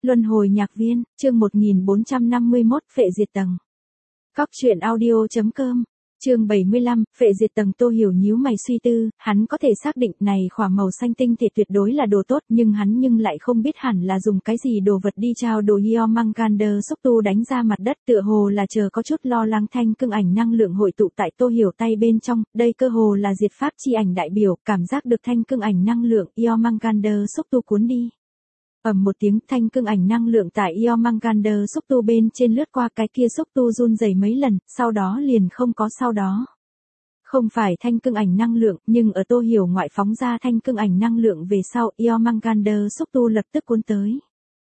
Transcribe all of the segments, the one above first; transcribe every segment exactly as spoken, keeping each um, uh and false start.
Luân hồi nhạc viên, chương một nghìn bốn trăm năm mươi mốt, phệ diệt tầng. Cóc truyện audio chấm com, chương bảy mươi lăm, phệ diệt tầng. Tô Hiểu nhíu mày suy tư, hắn có thể xác định này khỏa màu xanh tinh thể tuyệt đối là đồ tốt, nhưng hắn nhưng lại không biết hẳn là dùng cái gì đồ vật đi trao đồ. Jormungandr xúc tu đánh ra mặt đất, tựa hồ là chờ có chút lo lắng. Thanh cương ảnh năng lượng hội tụ tại Tô Hiểu tay bên trong, đây cơ hồ là diệt pháp chi ảnh đại biểu, cảm giác được thanh cương ảnh năng lượng, Jormungandr xúc tu cuốn đi. Ầm một tiếng, thanh cương ảnh năng lượng tại Jormungandr xúc tu bên trên lướt qua, cái kia xúc tu run rẩy mấy lần, sau đó liền không có sau đó. Không phải thanh cương ảnh năng lượng, nhưng ở Tô Hiểu ngoại phóng ra thanh cương ảnh năng lượng về sau, Jormungandr xúc tu lập tức cuốn tới.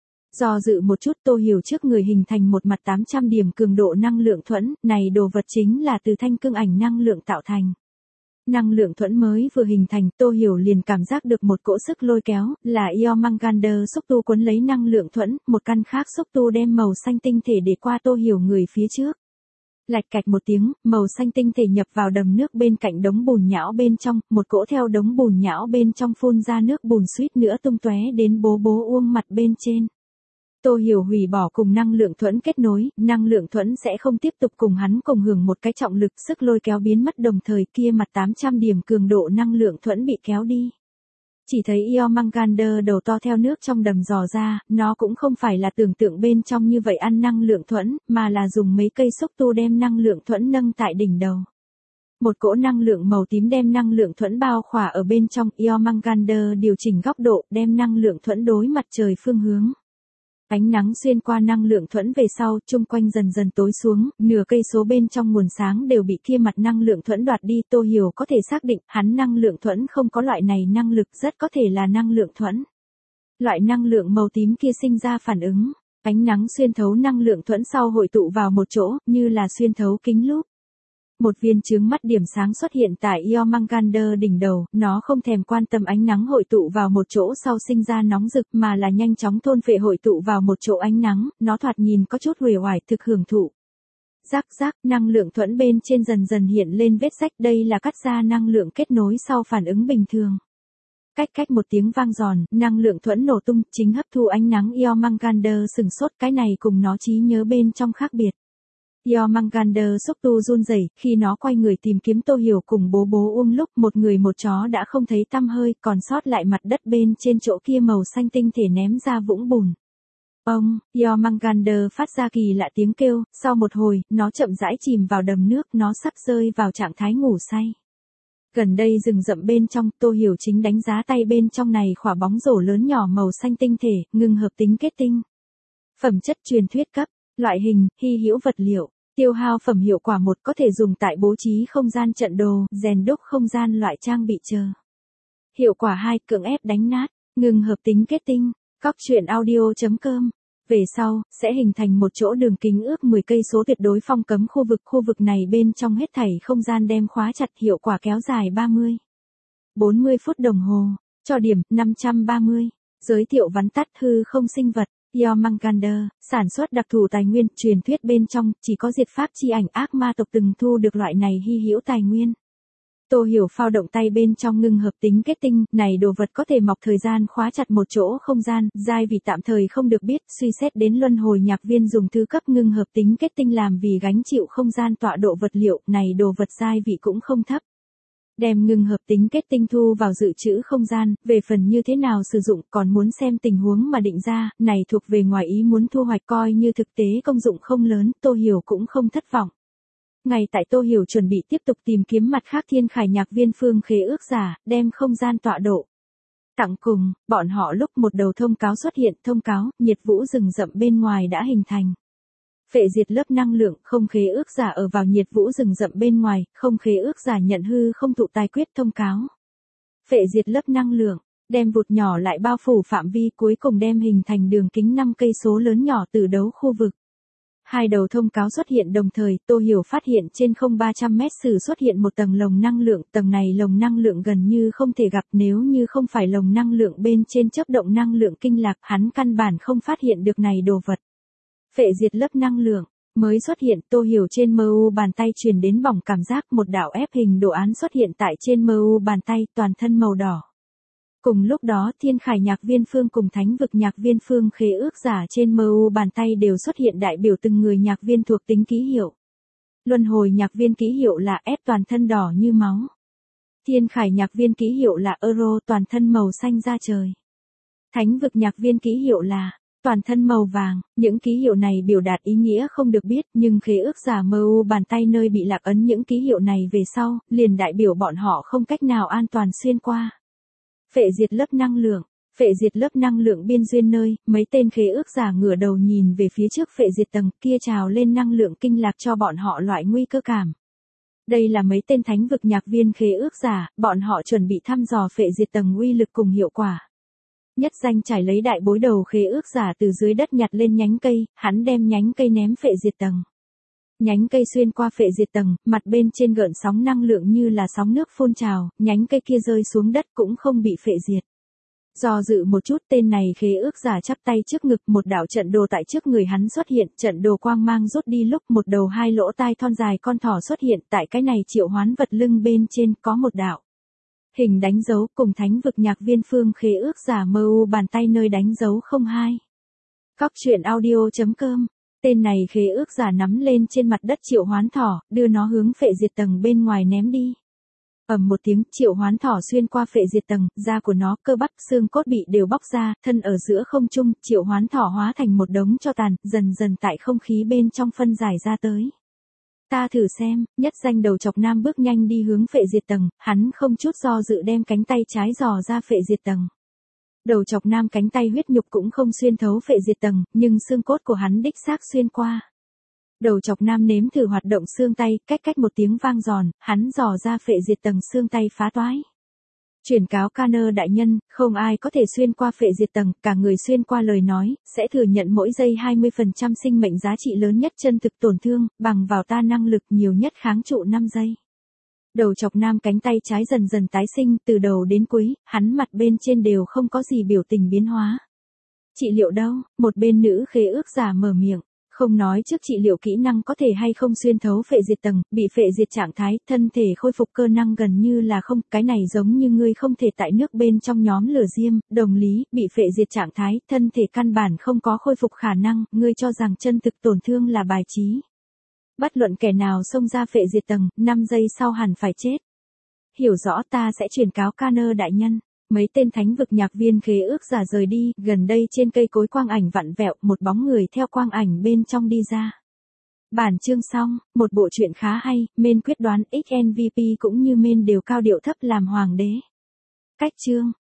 Do dự một chút, Tô Hiểu trước người hình thành một mặt tám trăm điểm cường độ năng lượng thuẫn, này đồ vật chính là từ thanh cương ảnh năng lượng tạo thành. Năng lượng thuẫn mới vừa hình thành, Tô Hiểu liền cảm giác được một cỗ sức lôi kéo, là Jormungandr xúc tu cuốn lấy năng lượng thuẫn, một căn khác xúc tu đem màu xanh tinh thể để qua Tô Hiểu người phía trước. Lạch cạch một tiếng, màu xanh tinh thể nhập vào đầm nước bên cạnh đống bùn nhão bên trong, một cỗ theo đống bùn nhão bên trong phun ra nước bùn suýt nữa tung tóe đến bố bố uông mặt bên trên. Tô Hiểu hủy bỏ cùng năng lượng thuẫn kết nối, năng lượng thuẫn sẽ không tiếp tục cùng hắn cùng hưởng một cái trọng lực, sức lôi kéo biến mất, đồng thời kia mặt tám trăm điểm cường độ năng lượng thuẫn bị kéo đi. Chỉ thấy Jormungandr đầu to theo nước trong đầm dò ra, nó cũng không phải là tưởng tượng bên trong như vậy ăn năng lượng thuẫn, mà là dùng mấy cây xúc tu đem năng lượng thuẫn nâng tại đỉnh đầu. Một cỗ năng lượng màu tím đem năng lượng thuẫn bao khỏa ở bên trong, Jormungandr điều chỉnh góc độ, đem năng lượng thuẫn đối mặt trời phương hướng. Ánh nắng xuyên qua năng lượng thuẫn về sau, chung quanh dần dần tối xuống, nửa cây số bên trong nguồn sáng đều bị kia mặt năng lượng thuẫn đoạt đi. Tô Hiểu có thể xác định, hắn năng lượng thuẫn không có loại này năng lực, rất có thể là năng lượng thuẫn. Loại năng lượng màu tím kia sinh ra phản ứng, ánh nắng xuyên thấu năng lượng thuẫn sau hội tụ vào một chỗ, như là xuyên thấu kính lúp. Một viên chướng mắt điểm sáng xuất hiện tại Jormungandr đỉnh đầu, nó không thèm quan tâm ánh nắng hội tụ vào một chỗ sau sinh ra nóng rực, mà là nhanh chóng thôn phệ hội tụ vào một chỗ ánh nắng, nó thoạt nhìn có chút uể oải, thực hưởng thụ. Rắc rắc, năng lượng thuẫn bên trên dần dần hiện lên vết rách, đây là cắt ra năng lượng kết nối sau phản ứng bình thường. Cách cách một tiếng vang giòn, năng lượng thuẫn nổ tung, chính hấp thu ánh nắng. Jormungandr sừng sốt, cái này cùng nó trí nhớ bên trong khác biệt. Jormungandr xúc tu run rẩy, khi nó quay người tìm kiếm Tô Hiểu cùng bố bố uông lúc một người một chó đã không thấy tăm hơi, còn sót lại mặt đất bên trên chỗ kia màu xanh tinh thể ném ra vũng bùn. Ông, Jormungandr phát ra kỳ lạ tiếng kêu, sau một hồi, nó chậm rãi chìm vào đầm nước, nó sắp rơi vào trạng thái ngủ say. Gần đây rừng rậm bên trong, Tô Hiểu chính đánh giá tay bên trong này khỏa bóng rổ lớn nhỏ màu xanh tinh thể, ngừng hợp tính kết tinh. Phẩm chất truyền thuyết cấp. Loại hình, hy hữu vật liệu, tiêu hao phẩm hiệu quả một, có thể dùng tại bố trí không gian trận đồ, rèn đúc không gian loại trang bị chờ. Hiệu quả hai, cưỡng ép đánh nát, ngừng hợp tính kết tinh. Cóc truyện audio chấm com. Về sau, sẽ hình thành một chỗ đường kính ước mười cây số tuyệt đối phong cấm khu vực, khu vực này bên trong hết thảy không gian đem khóa chặt, hiệu quả kéo dài ba mươi, bốn mươi phút đồng hồ, cho điểm năm trăm ba mươi. Giới thiệu vắn tắt, hư không sinh vật. Jormungandr, sản xuất đặc thù tài nguyên, truyền thuyết bên trong, chỉ có diệt pháp chi ảnh ác ma tộc từng thu được loại này hy hữu tài nguyên. Tô Hiểu phao động tay bên trong ngưng hợp tính kết tinh, này đồ vật có thể mọc thời gian khóa chặt một chỗ không gian, giai vị tạm thời không được biết, suy xét đến luân hồi nhạc viên dùng thứ cấp ngưng hợp tính kết tinh làm vì gánh chịu không gian tọa độ vật liệu, này đồ vật giai vị cũng không thấp. Đem ngừng hợp tính kết tinh thu vào dự trữ không gian, về phần như thế nào sử dụng còn muốn xem tình huống mà định ra, này thuộc về ngoài ý muốn thu hoạch, coi như thực tế công dụng không lớn, Tô Hiểu cũng không thất vọng. Ngay tại Tô Hiểu chuẩn bị tiếp tục tìm kiếm mặt khác thiên khải nhạc viên phương khế ước giả, đem không gian tọa độ tặng cùng, bọn họ lúc một đầu thông cáo xuất hiện, thông cáo, nhiệt vũ rừng rậm bên ngoài đã hình thành. Phệ diệt lớp năng lượng, không khế ước giả ở vào nhiệt vũ rừng rậm bên ngoài, không khế ước giả nhận hư không thụ tài quyết thông cáo. Phệ diệt lớp năng lượng, đem vụt nhỏ lại bao phủ phạm vi, cuối cùng đem hình thành đường kính năm cây số lớn nhỏ từ đấu khu vực. Hai đầu thông cáo xuất hiện đồng thời, Tô Hiểu phát hiện trên không ba trăm mét sử xuất hiện một tầng lồng năng lượng, tầng này lồng năng lượng gần như không thể gặp, nếu như không phải lồng năng lượng bên trên chớp động năng lượng kinh lạc, hắn căn bản không phát hiện được này đồ vật. Phệ diệt lớp năng lượng, mới xuất hiện, Tô Hiểu trên mờ u bàn tay truyền đến bỏng cảm giác, một đạo ép hình đồ án xuất hiện tại trên mờ u bàn tay, toàn thân màu đỏ. Cùng lúc đó Thiên Khải Nhạc Viên Phương cùng Thánh Vực Nhạc Viên Phương khế ước giả trên em u bàn tay đều xuất hiện đại biểu từng người nhạc viên thuộc tính ký hiệu. Luân hồi nhạc viên ký hiệu là S toàn thân đỏ như máu. Thiên Khải Nhạc Viên ký hiệu là Euro toàn thân màu xanh da trời. Thánh Vực Nhạc Viên ký hiệu là toàn thân màu vàng. Những ký hiệu này biểu đạt ý nghĩa không được biết, nhưng khế ước giả em u bàn tay nơi bị lạc ấn những ký hiệu này về sau, liền đại biểu bọn họ không cách nào an toàn xuyên qua. Phệ diệt lớp năng lượng. Phệ diệt lớp năng lượng biên duyên nơi, mấy tên khế ước giả ngửa đầu nhìn về phía trước phệ diệt tầng kia trào lên năng lượng kinh lạc cho bọn họ loại nguy cơ cảm. Đây là mấy tên thánh vực nhạc viên khế ước giả, bọn họ chuẩn bị thăm dò phệ diệt tầng uy lực cùng hiệu quả. Nhất Danh trải lấy đại bối đầu khế ước giả từ dưới đất nhặt lên nhánh cây, hắn đem nhánh cây ném phệ diệt tầng. Nhánh cây xuyên qua phệ diệt tầng, mặt bên trên gợn sóng năng lượng như là sóng nước phun trào, nhánh cây kia rơi xuống đất cũng không bị phệ diệt. Do dự một chút tên này khế ước giả chắp tay trước ngực, một đạo trận đồ tại trước người hắn xuất hiện, trận đồ quang mang rút đi lúc một đầu hai lỗ tai thon dài con thỏ xuất hiện, tại cái này triệu hoán vật lưng bên trên có một đạo hình đánh dấu cùng Thánh Vực Nhạc Viên Phương khế ước giả em u bàn tay nơi đánh dấu không hai. Cóc truyện audio chấm com. Tên này khế ước giả nắm lên trên mặt đất triệu hoán thỏ, đưa nó hướng phệ diệt tầng bên ngoài ném đi. Ầm một tiếng, triệu hoán thỏ xuyên qua phệ diệt tầng, da của nó, cơ bắp, xương cốt bị đều bóc ra, thân ở giữa không trung, triệu hoán thỏ hóa thành một đống tro tàn, dần dần tại không khí bên trong phân giải ra tới. Ta thử xem. Nhất Danh đầu chọc nam bước nhanh đi hướng phệ diệt tầng, hắn không chút do dự đem cánh tay trái dò ra phệ diệt tầng. Đầu chọc nam cánh tay huyết nhục cũng không xuyên thấu phệ diệt tầng, nhưng xương cốt của hắn đích xác xuyên qua. Đầu chọc nam nếm thử hoạt động xương tay, cách cách một tiếng vang giòn, hắn dò ra phệ diệt tầng xương tay phá toái. Chuyển cáo Canner đại nhân, không ai có thể xuyên qua phệ diệt tầng, cả người xuyên qua lời nói, sẽ thừa nhận mỗi giây hai mươi phần trăm sinh mệnh giá trị lớn nhất chân thực tổn thương, bằng vào ta năng lực nhiều nhất kháng trụ năm giây. Đầu chọc nam cánh tay trái dần dần tái sinh, từ đầu đến cuối, hắn mặt bên trên đều không có gì biểu tình biến hóa. Trị liệu đâu? Một bên nữ khế ước giả mở miệng. Không nói trước trị liệu kỹ năng có thể hay không xuyên thấu phệ diệt tầng, bị phệ diệt trạng thái, thân thể khôi phục cơ năng gần như là không, cái này giống như ngươi không thể tại nước bên trong nhóm lửa diêm, đồng lý, bị phệ diệt trạng thái, thân thể căn bản không có khôi phục khả năng, ngươi cho rằng chân thực tổn thương là bài trí. Bất luận kẻ nào xông ra phệ diệt tầng, năm giây sau hẳn phải chết. Hiểu rõ, ta sẽ truyền cáo Canner đại nhân. Mấy tên thánh vực nhạc viên khế ước giả rời đi, gần đây trên cây cối quang ảnh vặn vẹo, một bóng người theo quang ảnh bên trong đi ra. Bản chương xong, một bộ truyện khá hay, main quyết đoán ích em vê pê cũng như main đều cao điệu thấp làm hoàng đế. Cách chương.